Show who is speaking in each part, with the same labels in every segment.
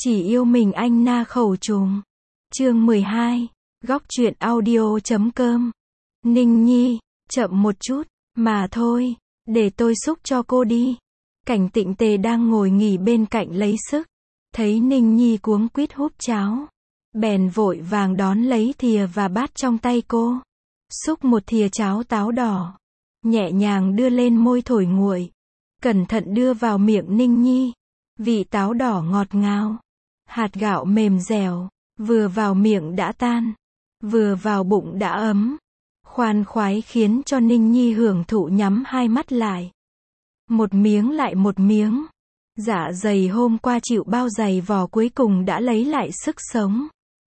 Speaker 1: Chỉ yêu mình anh na khẩu trùng. Chương 12. Góc truyện audio.com. Ninh Nhi, chậm một chút, mà thôi, để tôi xúc cho cô đi. Cảnh Tịnh Tề đang ngồi nghỉ bên cạnh lấy sức. Thấy Ninh Nhi cuống quýt húp cháo. Bèn vội vàng đón lấy thìa và bát trong tay cô. Xúc một thìa cháo táo đỏ. Nhẹ nhàng đưa lên môi thổi nguội. Cẩn thận đưa vào miệng Ninh Nhi. Vị táo đỏ ngọt ngào. Hạt gạo mềm dẻo. Vừa vào miệng đã tan. Vừa vào bụng đã ấm. Khoan khoái khiến cho Ninh Nhi hưởng thụ nhắm hai mắt lại. Một miếng lại một miếng. Dạ dày hôm qua chịu bao dày vò cuối cùng đã lấy lại sức sống.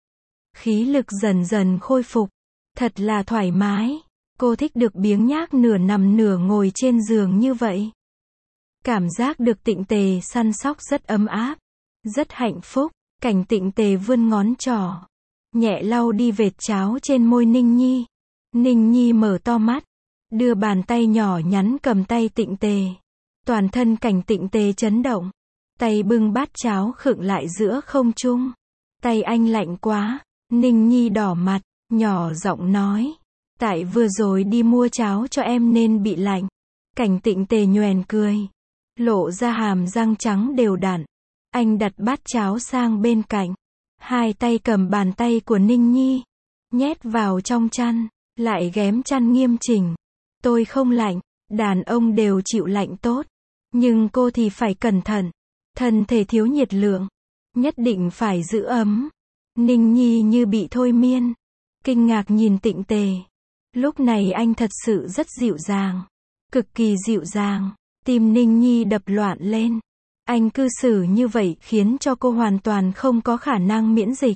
Speaker 1: Khí lực dần dần khôi phục. Thật là thoải mái. Cô thích được biếng nhác nửa nằm nửa ngồi trên giường như vậy. Cảm giác được Tịnh Tề săn sóc rất ấm áp. Rất hạnh phúc. Cảnh Tịnh Tề vươn ngón trỏ. Nhẹ lau đi vệt cháo trên môi Ninh Nhi. Ninh Nhi mở to mắt. Đưa bàn tay nhỏ nhắn cầm tay Tịnh Tề. Toàn thân Cảnh Tịnh Tề chấn động. Tay bưng bát cháo khựng lại giữa không trung. Tay anh lạnh quá. Ninh Nhi đỏ mặt, nhỏ giọng nói. Tại vừa rồi đi mua cháo cho em nên bị lạnh. Cảnh Tịnh Tề nhoẻn cười. Lộ ra hàm răng trắng đều đặn. Anh đặt bát cháo sang bên cạnh. Hai tay cầm bàn tay của Ninh Nhi. Nhét vào trong chăn. Lại ghém chăn nghiêm chỉnh. Tôi không lạnh. Đàn ông đều chịu lạnh tốt. Nhưng cô thì phải cẩn thận. Thân thể thiếu nhiệt lượng. Nhất định phải giữ ấm. Ninh Nhi như bị thôi miên. Kinh ngạc nhìn Tịnh Tề. Lúc này anh thật sự rất dịu dàng. Cực kỳ dịu dàng. Tim Ninh Nhi đập loạn lên. Anh cư xử như vậy khiến cho cô hoàn toàn không có khả năng miễn dịch.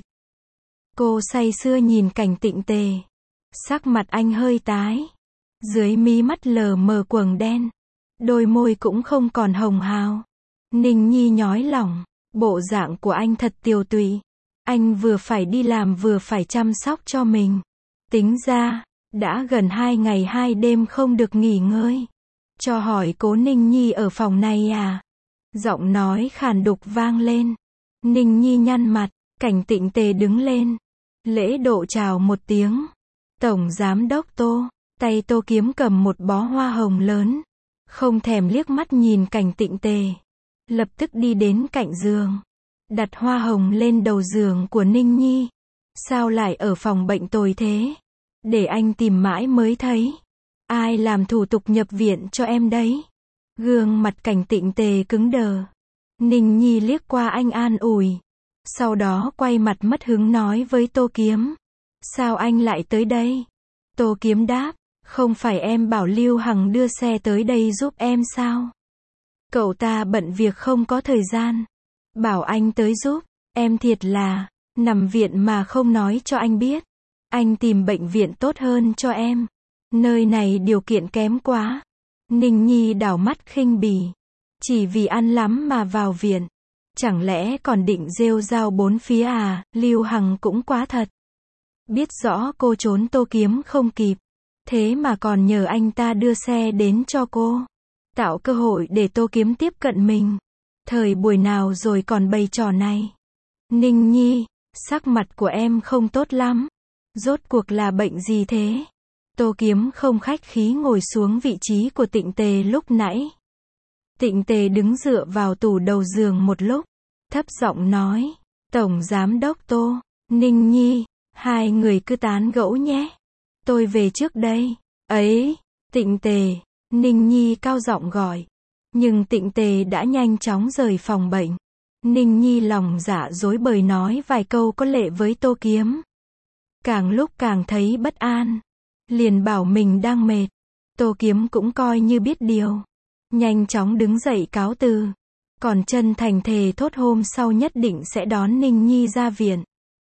Speaker 1: Cô say sưa nhìn Cảnh Tịnh Tề. Sắc mặt anh hơi tái. Dưới mí mắt lờ mờ quầng đen. Đôi môi cũng không còn hồng hào. Ninh Nhi nhói lòng. Bộ dạng của anh thật tiều tụy. Anh vừa phải đi làm vừa phải chăm sóc cho mình. Tính ra, đã gần 2 ngày 2 đêm không được nghỉ ngơi. Cho hỏi cố Ninh Nhi ở phòng này à? Giọng nói khàn đục vang lên. Ninh Nhi nhăn mặt. Cảnh Tịnh Tề đứng lên. Lễ độ chào một tiếng. Tổng giám đốc Tô. Tay Tô Kiếm cầm một bó hoa hồng lớn. Không thèm liếc mắt nhìn Cảnh Tịnh Tề. Lập tức đi đến cạnh giường. Đặt hoa hồng lên đầu giường của Ninh Nhi. Sao lại ở phòng bệnh tồi thế? Để anh tìm mãi mới thấy. Ai làm thủ tục nhập viện cho em đấy? Gương mặt Cảnh Tịnh Tề cứng đờ. Ninh Nhi liếc qua anh an ủi. Sau đó quay mặt mất hứng nói với Tô Kiếm. Sao anh lại tới đây? Tô Kiếm đáp. Không phải em bảo Lưu Hằng đưa xe tới đây giúp em sao? Cậu ta bận việc không có thời gian. Bảo anh tới giúp. Em thiệt là nằm viện mà không nói cho anh biết. Anh tìm bệnh viện tốt hơn cho em. Nơi này điều kiện kém quá. Ninh Nhi đảo mắt khinh bỉ. Chỉ vì ăn lắm mà vào viện. Chẳng lẽ còn định rêu rao bốn phía à? Lưu Hằng cũng quá thật. Biết rõ cô trốn Tô Kiếm không kịp. Thế mà còn nhờ anh ta đưa xe đến cho cô. Tạo cơ hội để Tô Kiếm tiếp cận mình. Thời buổi nào rồi còn bày trò này? Ninh Nhi, sắc mặt của em không tốt lắm. Rốt cuộc là bệnh gì thế? Tô Kiếm không khách khí ngồi xuống vị trí của Tịnh Tề lúc nãy. Tịnh Tề đứng dựa vào tủ đầu giường một lúc. Thấp giọng nói. Tổng giám đốc Tô, Ninh Nhi, hai người cứ tán gẫu nhé. Tôi về trước đây. Ấy, Tịnh Tề, Ninh Nhi cao giọng gọi. Nhưng Tịnh Tề đã nhanh chóng rời phòng bệnh. Ninh Nhi lòng dạ dối bời nói vài câu có lệ với Tô Kiếm. Càng lúc càng thấy bất an. Liền bảo mình đang mệt. Tô Kiếm cũng coi như biết điều. Nhanh chóng đứng dậy cáo từ. Còn chân thành thề thốt hôm sau nhất định sẽ đón Ninh Nhi ra viện.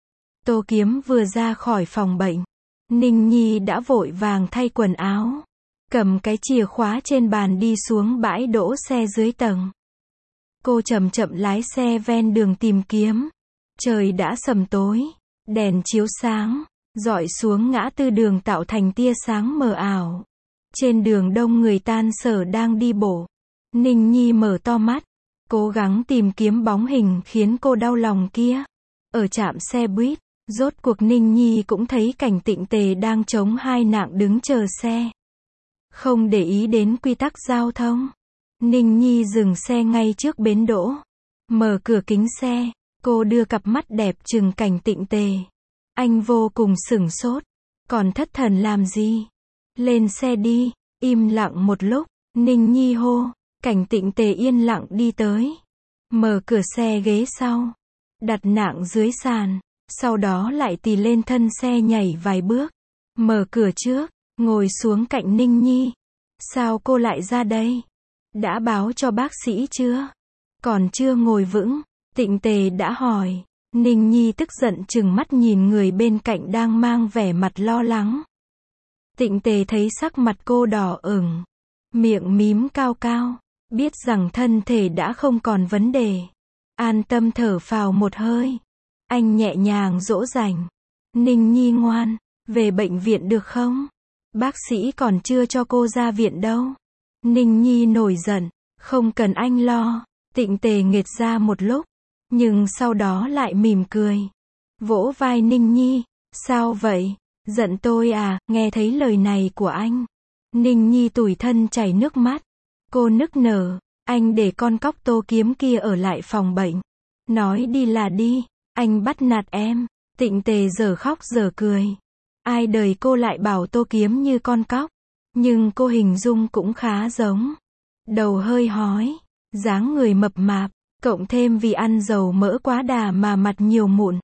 Speaker 1: Tô Kiếm vừa ra khỏi phòng bệnh. Ninh Nhi đã vội vàng thay quần áo. Cầm cái chìa khóa trên bàn đi xuống bãi đỗ xe dưới tầng. Cô chậm chậm lái xe ven đường tìm kiếm. Trời đã sầm tối. Đèn chiếu sáng. Rọi xuống ngã tư đường tạo thành tia sáng mờ ảo. Trên đường đông người tan sở đang đi bộ. Ninh Nhi mở to mắt. cố gắng tìm kiếm bóng hình khiến cô đau lòng kia. Ở trạm xe buýt, rốt cuộc Ninh Nhi cũng thấy cảnh Tịnh Tề đang chống hai nạng đứng chờ xe. Không để ý đến quy tắc giao thông, Ninh Nhi dừng xe ngay trước bến đỗ. Mở cửa kính xe, cô đưa cặp mắt đẹp trừng cảnh Tịnh Tề. Anh vô cùng sửng sốt. Còn thất thần làm gì? Lên xe đi. Im lặng một lúc, Ninh Nhi hô. Cảnh Tịnh Tề yên lặng đi tới. Mở cửa xe ghế sau. Đặt nạng dưới sàn. Sau đó lại tì lên thân xe nhảy vài bước. Mở cửa trước, ngồi xuống cạnh Ninh Nhi. Sao cô lại ra đây? Đã báo cho bác sĩ chưa? Còn chưa ngồi vững, Tịnh Tề đã hỏi. Ninh Nhi tức giận trừng mắt nhìn người bên cạnh đang mang vẻ mặt lo lắng. Tịnh Tề thấy sắc mặt cô đỏ ửng, miệng mím cao cao, biết rằng thân thể đã không còn vấn đề. An tâm thở phào một hơi. Anh nhẹ nhàng dỗ dành. Ninh Nhi ngoan, về bệnh viện được không? Bác sĩ còn chưa cho cô ra viện đâu. Ninh Nhi nổi giận. Không cần anh lo. Tịnh Tề nghệt ra một lúc, nhưng sau đó lại mỉm cười. Vỗ vai Ninh Nhi. Sao vậy? Giận tôi à? Nghe thấy lời này của anh, Ninh Nhi tủi thân chảy nước mắt. Cô nức nở. Anh để con cóc Tô Kiếm kia ở lại phòng bệnh. Nói đi là đi. Anh bắt nạt em. Tịnh Tề giờ khóc giờ cười. Ai đời cô lại bảo Tô Kiếm như con cóc. Nhưng cô hình dung cũng khá giống. Đầu hơi hói, dáng người mập mạp, cộng thêm vì ăn dầu mỡ quá đà mà mặt nhiều mụn.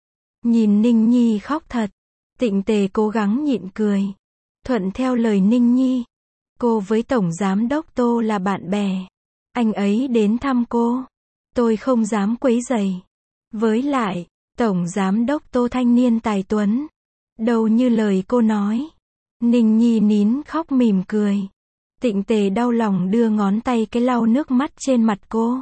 Speaker 1: Nhìn Ninh Nhi khóc thật, Tịnh Tề cố gắng nhịn cười. Thuận theo lời Ninh Nhi. Cô với Tổng Giám đốc Tô là bạn bè. Anh ấy đến thăm cô. Tôi không dám quấy rầy. Với lại, Tổng Giám đốc Tô thanh niên tài tuấn. Đâu như lời cô nói. Ninh Nhi nín khóc mỉm cười. Tịnh Tề đau lòng đưa ngón tay cái lau nước mắt trên mặt cô.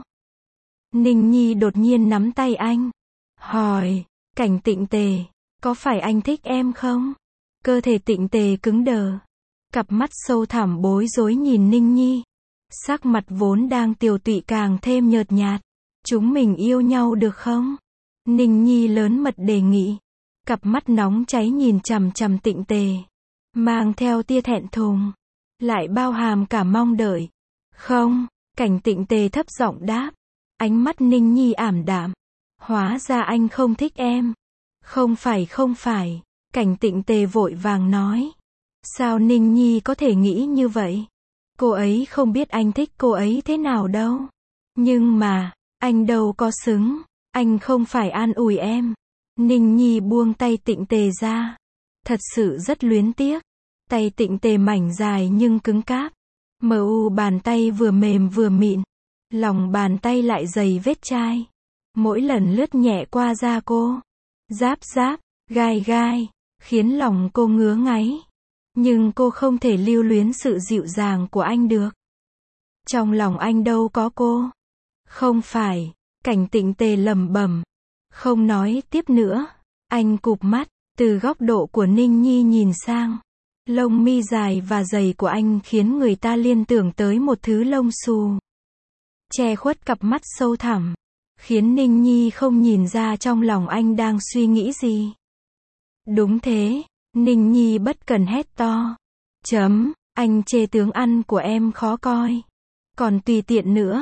Speaker 1: Ninh Nhi đột nhiên nắm tay anh. Hỏi, cảnh Tịnh Tề, có phải anh thích em không? Cơ thể Tịnh Tề cứng đờ. Cặp mắt sâu thẳm bối rối nhìn Ninh Nhi. Sắc mặt vốn đang tiều tụy càng thêm nhợt nhạt. Chúng mình yêu nhau được không? Ninh Nhi lớn mật đề nghị. Cặp mắt nóng cháy nhìn chằm chằm Tịnh Tề. Mang theo tia thẹn thùng. Lại bao hàm cả mong đợi. Không, cảnh Tịnh Tề thấp giọng đáp. Ánh mắt Ninh Nhi ảm đạm. Hóa ra anh không thích em. Không phải. Cảnh Tịnh Tề vội vàng nói. Sao Ninh Nhi có thể nghĩ như vậy? Cô ấy không biết anh thích cô ấy thế nào đâu. Nhưng mà, anh đâu có xứng. Anh không phải an ủi em. Ninh Nhi buông tay Tịnh Tề ra. Thật sự rất luyến tiếc. Tay Tịnh Tề mảnh dài nhưng cứng cáp. Bàn tay vừa mềm vừa mịn. Lòng bàn tay lại dày vết chai. Mỗi lần lướt nhẹ qua da cô. Giáp, gai, khiến lòng cô ngứa ngáy. Nhưng cô không thể lưu luyến sự dịu dàng của anh được. Trong lòng anh đâu có cô. Không phải, cảnh Tịnh Tề lẩm bẩm. Không nói tiếp nữa. Anh cụp mắt, từ góc độ của Ninh Nhi nhìn sang. Lông mi dài và dày của anh khiến người ta liên tưởng tới một thứ lông xù. Che khuất cặp mắt sâu thẳm. Khiến Ninh Nhi không nhìn ra trong lòng anh đang suy nghĩ gì. Đúng thế, Ninh Nhi bất cần hét to. Anh chê tướng ăn của em khó coi. Còn tùy tiện nữa.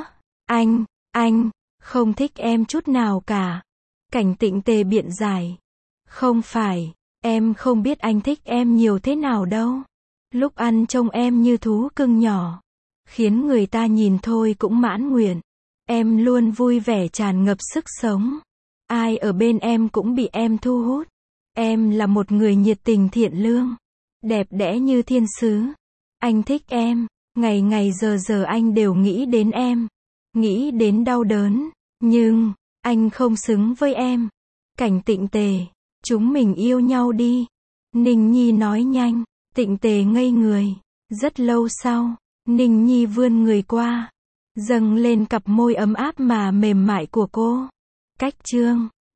Speaker 1: Anh, không thích em chút nào cả. Cảnh Tịnh Tề biện giải. Không phải, em không biết anh thích em nhiều thế nào đâu. Lúc ăn trông em như thú cưng nhỏ. Khiến người ta nhìn thôi cũng mãn nguyện. Em luôn vui vẻ tràn ngập sức sống. Ai ở bên em cũng bị em thu hút. Em là một người nhiệt tình thiện lương. Đẹp đẽ như thiên sứ. Anh thích em. Ngày ngày giờ anh đều nghĩ đến em. Nghĩ đến đau đớn. Nhưng, anh không xứng với em. Cảnh Tịnh Tề, chúng mình yêu nhau đi. Ninh Nhi nói nhanh. Tịnh Tề ngây người. Rất lâu sau, Ninh Nhi vươn người qua. Dâng lên cặp môi ấm áp mà mềm mại của cô. Cách chương